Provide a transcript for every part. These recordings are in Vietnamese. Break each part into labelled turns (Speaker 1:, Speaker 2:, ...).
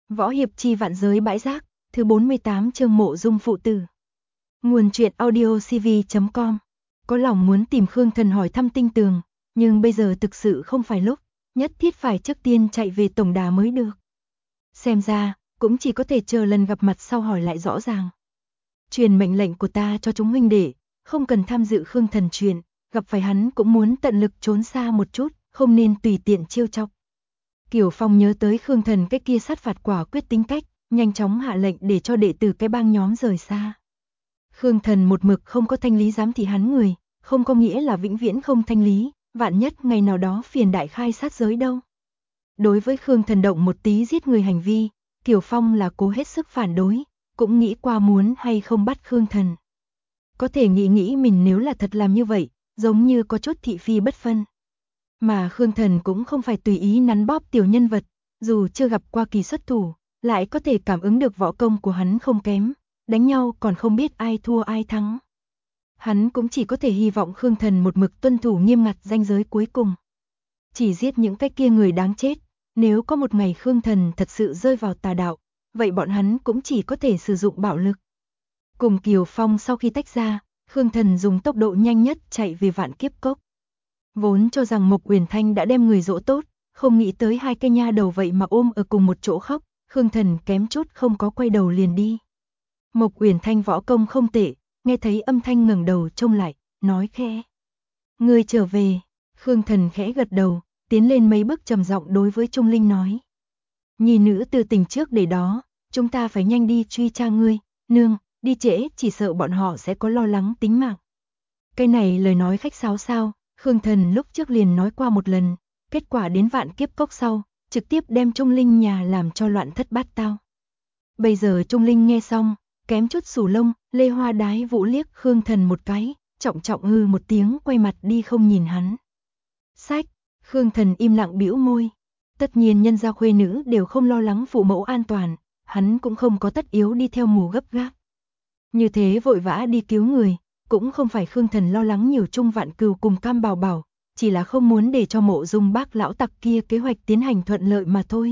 Speaker 1: Võ hiệp chi vạn giới bãi rác, thứ 48 chương Mộ Dung phụ tử. Nguồn truyện audio cv.com. Có lòng muốn tìm Khương Thần hỏi thăm tinh tường, nhưng bây giờ thực sự không phải lúc, nhất thiết phải trước tiên chạy về tổng đà mới được. Xem ra, cũng chỉ có thể chờ lần gặp mặt sau hỏi lại rõ ràng. Truyền mệnh lệnh của ta cho chúng huynh đệ, không cần tham dự Khương Thần chuyện, gặp phải hắn cũng muốn tận lực trốn xa một chút, không nên tùy tiện trêu chọc. Kiều Phong nhớ tới Khương Thần cái kia sát phạt quả quyết tính cách, nhanh chóng hạ lệnh để cho đệ tử cái bang nhóm rời xa. Khương Thần một mực không có thanh lý giám thị hắn người, không có nghĩa là vĩnh viễn không thanh lý, vạn nhất ngày nào đó phiền đại khai sát giới đâu. Đối với Khương Thần động một tí giết người hành vi, Kiều Phong là cố hết sức phản đối, cũng nghĩ qua muốn hay không bắt Khương Thần. Có thể nghĩ mình nếu là thật làm như vậy, giống như có chút thị phi bất phân. Mà Khương Thần cũng không phải tùy ý nắn bóp tiểu nhân vật, dù chưa gặp qua kỳ xuất thủ, lại có thể cảm ứng được võ công của hắn không kém, đánh nhau còn không biết ai thua ai thắng. Hắn cũng chỉ có thể hy vọng Khương Thần một mực tuân thủ nghiêm ngặt ranh giới cuối cùng. Chỉ giết những cái kia người đáng chết, nếu có một ngày Khương Thần thật sự rơi vào tà đạo, vậy bọn hắn cũng chỉ có thể sử dụng bạo lực. Cùng Kiều Phong sau khi tách ra, Khương Thần dùng tốc độ nhanh nhất chạy về Vạn Kiếp Cốc. Vốn cho rằng Mộc Uyển Thanh đã đem người dỗ tốt, không nghĩ tới hai cây nha đầu vậy mà ôm ở cùng một chỗ khóc, Khương Thần kém chút không có quay đầu liền đi. Mộc Uyển Thanh võ công không tệ, nghe thấy âm thanh ngẩng đầu trông lại, nói khẽ: "Ngươi trở về." Khương Thần khẽ gật đầu, tiến lên mấy bước trầm giọng đối với Trung Linh nói: "Nhi nữ từ tình trước để đó, chúng ta phải nhanh đi truy tra ngươi, nương, đi trễ chỉ sợ bọn họ sẽ có lo lắng tính mạng." Cái này lời nói khách sáo sao? Khương Thần lúc trước liền nói qua một lần, kết quả đến Vạn Kiếp Cốc sau, trực tiếp đem Trung Linh nhà làm cho loạn thất bát tao. Bây giờ Trung Linh nghe xong, kém chút sù lông, Lê Hoa Đái Vũ liếc Khương Thần một cái, trọng trọng hư một tiếng quay mặt đi không nhìn hắn. Sách, Khương Thần im lặng bĩu môi. Tất nhiên nhân gia khuê nữ đều không lo lắng phụ mẫu an toàn, hắn cũng không có tất yếu đi theo mù gấp gáp. Như thế vội vã đi cứu người, cũng không phải Khương Thần lo lắng nhiều Trung Vạn Cừu cùng Cam Bảo Bảo, chỉ là không muốn để cho Mộ Dung Bác lão tặc kia kế hoạch tiến hành thuận lợi mà thôi.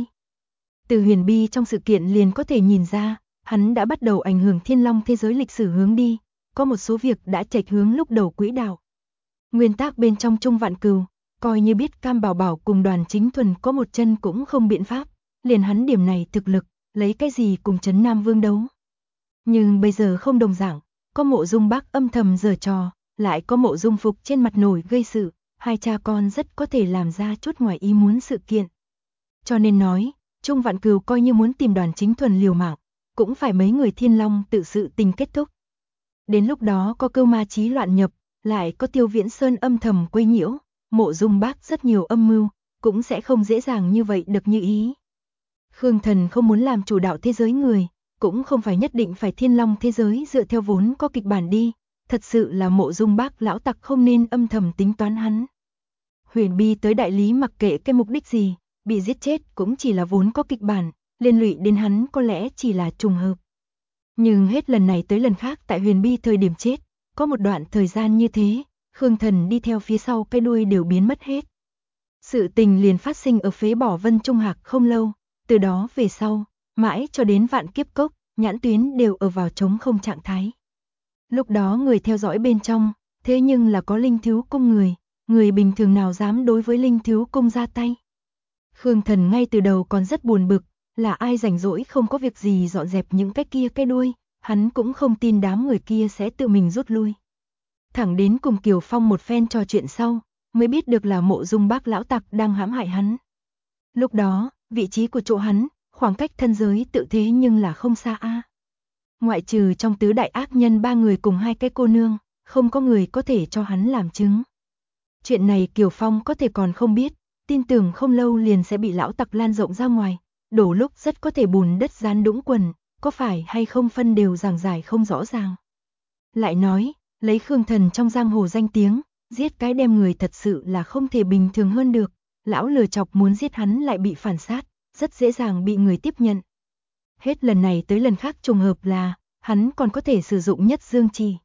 Speaker 1: Từ huyền bi trong sự kiện liền có thể nhìn ra, hắn đã bắt đầu ảnh hưởng Thiên Long thế giới lịch sử hướng đi, có một số việc đã chệch hướng lúc đầu quỹ đạo. Nguyên tắc bên trong Trung Vạn Cừu, coi như biết Cam Bảo Bảo cùng Đoàn Chính Thuần có một chân cũng không biện pháp, liền hắn điểm này thực lực, lấy cái gì cùng Trấn Nam Vương đấu. Nhưng bây giờ không đồng dạng, có Mộ Dung Bác âm thầm giở trò, lại có Mộ Dung Phục trên mặt nổi gây sự, hai cha con rất có thể làm ra chút ngoài ý muốn sự kiện. Cho nên nói, Trung Vạn Cừu coi như muốn tìm Đoàn Chính Thuần liều mạng, cũng phải mấy người Thiên Long tự sự tình kết thúc. Đến lúc đó có Cưu Ma Chí loạn nhập, lại có Tiêu Viễn Sơn âm thầm quấy nhiễu, Mộ Dung Bác rất nhiều âm mưu, cũng sẽ không dễ dàng như vậy được như ý. Khương Thần không muốn làm chủ đạo thế giới người, cũng không phải nhất định phải Thiên Long thế giới dựa theo vốn có kịch bản đi, thật sự là Mộ Dung Bác lão tặc không nên âm thầm tính toán hắn. Huyền Bi tới đại lý mặc kệ cái mục đích gì, bị giết chết cũng chỉ là vốn có kịch bản, liên lụy đến hắn có lẽ chỉ là trùng hợp. Nhưng hết lần này tới lần khác tại Huyền Bi thời điểm chết, có một đoạn thời gian như thế, Khương Thần đi theo phía sau cái đuôi đều biến mất hết. Sự tình liền phát sinh ở phế bỏ Vân Trung Hạc không lâu, từ đó về sau, mãi cho đến Vạn Kiếp Cốc, nhãn tuyến đều ở vào trống không trạng thái. Lúc đó người theo dõi bên trong, thế nhưng là có Linh Thiếu Cung người bình thường nào dám đối với Linh Thiếu Cung ra tay. Khương Thần ngay từ đầu còn rất buồn bực, là ai rảnh rỗi không có việc gì dọn dẹp những cái kia cái đuôi, hắn cũng không tin đám người kia sẽ tự mình rút lui. Thẳng đến cùng Kiều Phong một phen trò chuyện sau, mới biết được là Mộ Dung Bác lão tặc đang hãm hại hắn. Lúc đó, vị trí của chỗ hắn, khoảng cách thân giới tự thế nhưng là không xa a. Ngoại trừ trong tứ đại ác nhân ba người cùng hai cái cô nương, không có người có thể cho hắn làm chứng. Chuyện này Kiều Phong có thể còn không biết, tin tưởng không lâu liền sẽ bị lão tặc lan rộng ra ngoài, đổ lúc rất có thể bùn đất dán đũng quần, có phải hay không phân đều giảng giải không rõ ràng. Lại nói, lấy Khương Thần trong giang hồ danh tiếng, giết cái đem người thật sự là không thể bình thường hơn được, lão lừa chọc muốn giết hắn lại bị phản sát, rất dễ dàng bị người tiếp nhận. Hết lần này tới lần khác trùng hợp là, hắn còn có thể sử dụng Nhất Dương Chỉ.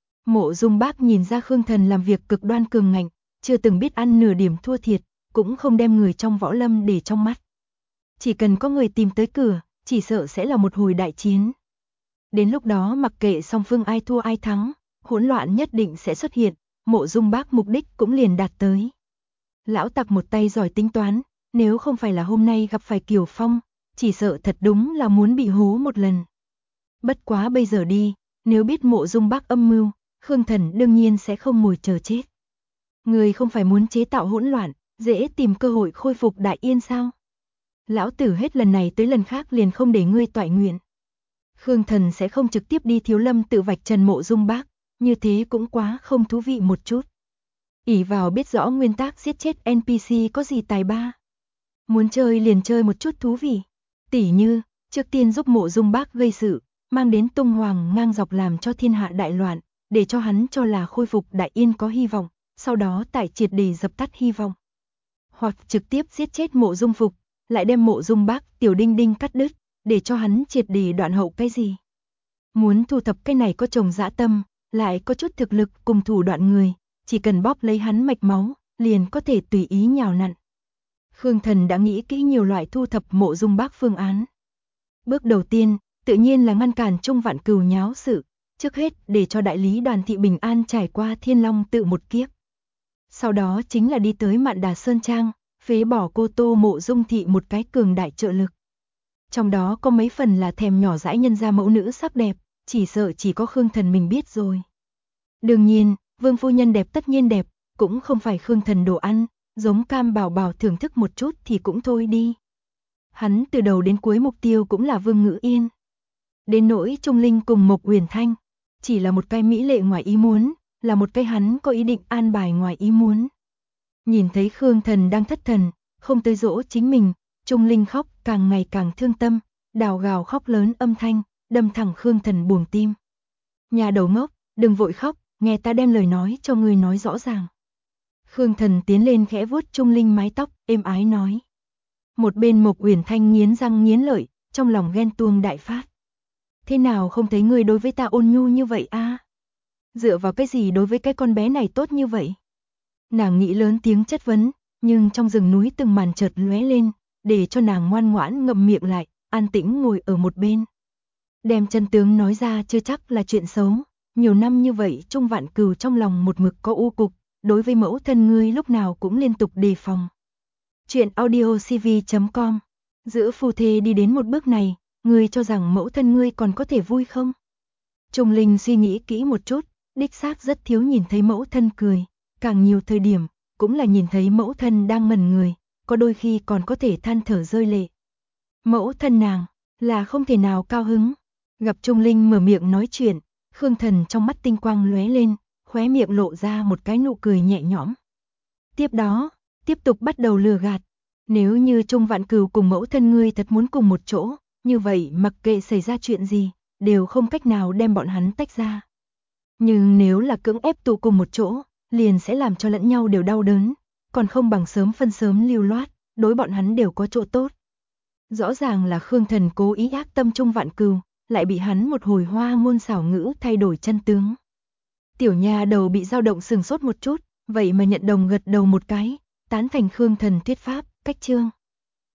Speaker 1: Mộ Dung Bác nhìn ra Khương Thần làm việc cực đoan cường ngạnh, chưa từng biết ăn nửa điểm thua thiệt, cũng không đem người trong võ lâm để trong mắt. Chỉ cần có người tìm tới cửa, chỉ sợ sẽ là một hồi đại chiến. Đến lúc đó mặc kệ song phương ai thua ai thắng, hỗn loạn nhất định sẽ xuất hiện, Mộ Dung Bác mục đích cũng liền đạt tới. Lão Tặc một tay giỏi tính toán, nếu không phải là hôm nay gặp phải Kiều Phong, chỉ sợ thật đúng là muốn bị hố một lần. Bất quá bây giờ đi, nếu biết Mộ Dung Bác âm mưu, Khương Thần đương nhiên sẽ không ngồi chờ chết. Người không phải muốn chế tạo hỗn loạn, dễ tìm cơ hội khôi phục Đại Yên sao? Lão tử hết lần này tới lần khác liền không để ngươi toại nguyện. Khương Thần sẽ không trực tiếp đi Thiếu Lâm tự vạch trần Mộ Dung Bác, như thế cũng quá không thú vị một chút. Ỷ vào biết rõ nguyên tắc giết chết NPC có gì tài ba. Muốn chơi liền chơi một chút thú vị. Tỉ như, trước tiên giúp Mộ Dung Bác gây sự, mang đến tung hoàng ngang dọc làm cho thiên hạ đại loạn, để cho hắn cho là khôi phục Đại Yên có hy vọng, sau đó tại triệt để dập tắt hy vọng. Hoặc trực tiếp giết chết Mộ Dung Phục, lại đem Mộ Dung Bác tiểu đinh đinh cắt đứt, để cho hắn triệt để đoạn hậu cái gì. Muốn thu thập cái này có chồng dã tâm, lại có chút thực lực cùng thủ đoạn người, chỉ cần bóp lấy hắn mạch máu, liền có thể tùy ý nhào nặn. Khương Thần đã nghĩ kỹ nhiều loại thu thập Mộ Dung Bác phương án. Bước đầu tiên, tự nhiên là ngăn cản Trung Vạn Cừu nháo sự, trước hết để cho đại lý Đoàn thị bình an trải qua Thiên Long tự một kiếp. Sau đó chính là đi tới Mạn Đà Sơn Trang, phế bỏ cô Tô Mộ Dung thị một cái cường đại trợ lực. Trong đó có mấy phần là thèm nhỏ dãi nhân gia mẫu nữ sắc đẹp, chỉ sợ chỉ có Khương Thần mình biết rồi. Đương nhiên, Vương phu nhân đẹp tất nhiên đẹp, cũng không phải Khương Thần đồ ăn, giống Cam Bảo Bảo thưởng thức một chút thì cũng thôi đi. Hắn từ đầu đến cuối mục tiêu cũng là Vương Ngữ Yên. Đến nỗi Trung Linh cùng Mộc Uyển Thanh, chỉ là một cái mỹ lệ ngoài ý muốn, là một cái hắn có ý định an bài ngoài ý muốn. Nhìn thấy Khương Thần đang thất thần, không tới dỗ chính mình, Trung Linh khóc càng ngày càng thương tâm, đào gào khóc lớn âm thanh, đâm thẳng Khương Thần buồng tim. Nhà đầu ngốc, đừng vội khóc, nghe ta đem lời nói cho ngươi nói rõ ràng. Khương Thần tiến lên khẽ vuốt Trung Linh mái tóc, êm ái nói. Một bên Mộc Uyển Thanh nghiến răng nghiến lợi, trong lòng ghen tuông đại phát. Thế nào không thấy ngươi đối với ta ôn nhu như vậy a? Dựa vào cái gì đối với cái con bé này tốt như vậy? Nàng nghĩ lớn tiếng chất vấn, nhưng trong rừng núi từng màn chợt lóe lên, để cho nàng ngoan ngoãn ngậm miệng lại, an tĩnh ngồi ở một bên. Đem chân tướng nói ra chưa chắc là chuyện xấu, nhiều năm như vậy Trung Vạn Cừu trong lòng một mực có u cục, đối với mẫu thân ngươi lúc nào cũng liên tục đề phòng. Chuyện audiocv.com. Giữa phu thê đi đến một bước này, ngươi cho rằng mẫu thân ngươi còn có thể vui không? Trung Linh suy nghĩ kỹ một chút, đích xác rất thiếu nhìn thấy mẫu thân cười, càng nhiều thời điểm, cũng là nhìn thấy mẫu thân đang ngẩn người, có đôi khi còn có thể than thở rơi lệ. Mẫu thân nàng, là không thể nào cao hứng. Gặp Trung Linh mở miệng nói chuyện, Khương Thần trong mắt tinh quang lóe lên, khóe miệng lộ ra một cái nụ cười nhẹ nhõm. Tiếp đó, tiếp tục bắt đầu lừa gạt. Nếu như Trung Vạn Cừu cùng mẫu thân ngươi thật muốn cùng một chỗ, như vậy mặc kệ xảy ra chuyện gì, đều không cách nào đem bọn hắn tách ra. Nhưng nếu là cưỡng ép tụ cùng một chỗ, liền sẽ làm cho lẫn nhau đều đau đớn, còn không bằng sớm phân sớm lưu loát, đối bọn hắn đều có chỗ tốt. Rõ ràng là Khương Thần cố ý ác tâm Trung Vạn Cừu, lại bị hắn một hồi hoa ngôn xảo ngữ thay đổi chân tướng. Tiểu nha đầu bị dao động sừng sốt một chút, vậy mà nhận đồng gật đầu một cái, tán thành Khương Thần thuyết pháp, cách chương.